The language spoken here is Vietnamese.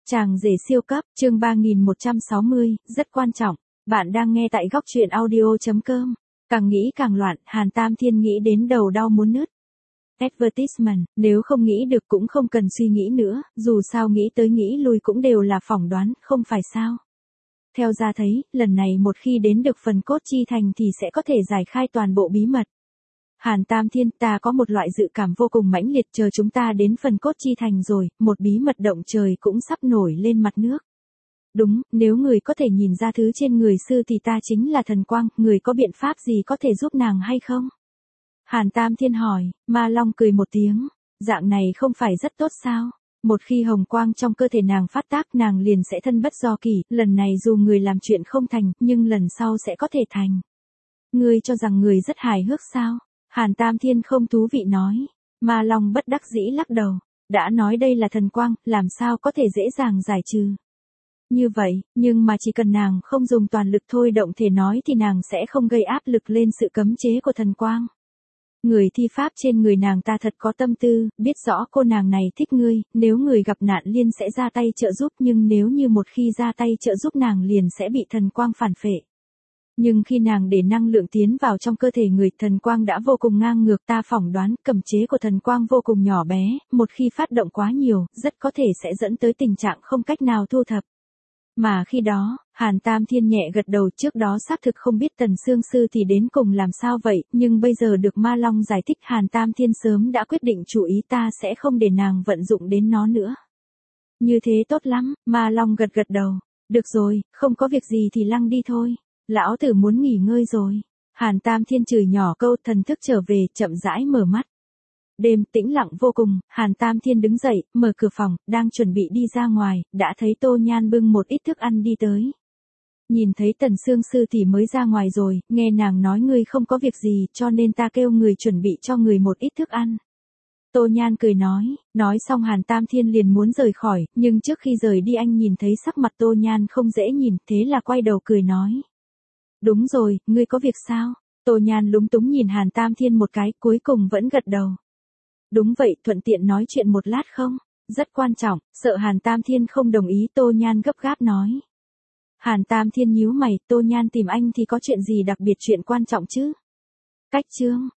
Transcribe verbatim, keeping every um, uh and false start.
Chàng rể siêu cấp, chương ba nghìn một trăm sáu mươi, rất quan trọng. Bạn đang nghe tại góc truyện audio chấm com. Càng nghĩ càng loạn, Hàn Tam Thiên nghĩ đến đầu đau muốn nứt. Advertisement, nếu không nghĩ được cũng không cần suy nghĩ nữa, dù sao nghĩ tới nghĩ lui cũng đều là phỏng đoán, không phải sao. Theo ra thấy, lần này một khi đến được phần cốt chi thành thì sẽ có thể giải khai toàn bộ bí mật. Hàn Tam Thiên, ta có một loại dự cảm vô cùng mãnh liệt, chờ chúng ta đến phần cốt chi thành rồi, một bí mật động trời cũng sắp nổi lên mặt nước. Đúng, nếu người có thể nhìn ra thứ trên người sư thì ta chính là thần quang, người có biện pháp gì có thể giúp nàng hay không? Hàn Tam Thiên hỏi, Ma Long cười một tiếng, dạng này không phải rất tốt sao? Một khi hồng quang trong cơ thể nàng phát tác nàng liền sẽ thân bất do kỷ, lần này dù người làm chuyện không thành, nhưng lần sau sẽ có thể thành. Ngươi cho rằng người rất hài hước sao? Hàn Tam Thiên không thú vị nói. Ma Long bất đắc dĩ lắc đầu. Đã nói đây là thần quang, làm sao có thể dễ dàng giải trừ. Như vậy, nhưng mà chỉ cần nàng không dùng toàn lực thôi động thể nói thì nàng sẽ không gây áp lực lên sự cấm chế của thần quang. Người thi pháp trên người nàng ta thật có tâm tư, biết rõ cô nàng này thích ngươi, nếu người gặp nạn liên sẽ ra tay trợ giúp, nhưng nếu như một khi ra tay trợ giúp nàng liền sẽ bị thần quang phản phệ. Nhưng khi nàng để năng lượng tiến vào trong cơ thể người, thần quang đã vô cùng ngang ngược, ta phỏng đoán cấm chế của thần quang vô cùng nhỏ bé, một khi phát động quá nhiều, rất có thể sẽ dẫn tới tình trạng không cách nào thu thập. Mà khi đó, Hàn Tam Thiên nhẹ gật đầu, trước đó xác thực không biết Tần Sương Sư thì đến cùng làm sao vậy, nhưng bây giờ được Ma Long giải thích, Hàn Tam Thiên sớm đã quyết định chủ ý, ta sẽ không để nàng vận dụng đến nó nữa. Như thế tốt lắm, Ma Long gật gật đầu. Được rồi, không có việc gì thì lăng đi thôi. Lão tử muốn nghỉ ngơi rồi. Hàn Tam Thiên chửi nhỏ câu, thần thức trở về, chậm rãi mở mắt. Đêm tĩnh lặng vô cùng, Hàn Tam Thiên đứng dậy, mở cửa phòng, đang chuẩn bị đi ra ngoài, đã thấy Tô Nhan bưng một ít thức ăn đi tới. Nhìn thấy Tần Sương Sư thì mới ra ngoài rồi, nghe nàng nói ngươi không có việc gì, cho nên ta kêu người chuẩn bị cho người một ít thức ăn. Tô Nhan cười nói, nói xong Hàn Tam Thiên liền muốn rời khỏi, nhưng trước khi rời đi anh nhìn thấy sắc mặt Tô Nhan không dễ nhìn, thế là quay đầu cười nói. Đúng rồi, ngươi có việc sao? Tô Nhan lúng túng nhìn Hàn Tam Thiên một cái, cuối cùng vẫn gật đầu. Đúng vậy, thuận tiện nói chuyện một lát không? Rất quan trọng, sợ Hàn Tam Thiên không đồng ý, Tô Nhan gấp gáp nói. Hàn Tam Thiên nhíu mày, Tô Nhan tìm anh thì có chuyện gì đặc biệt, chuyện quan trọng chứ? Cách chương,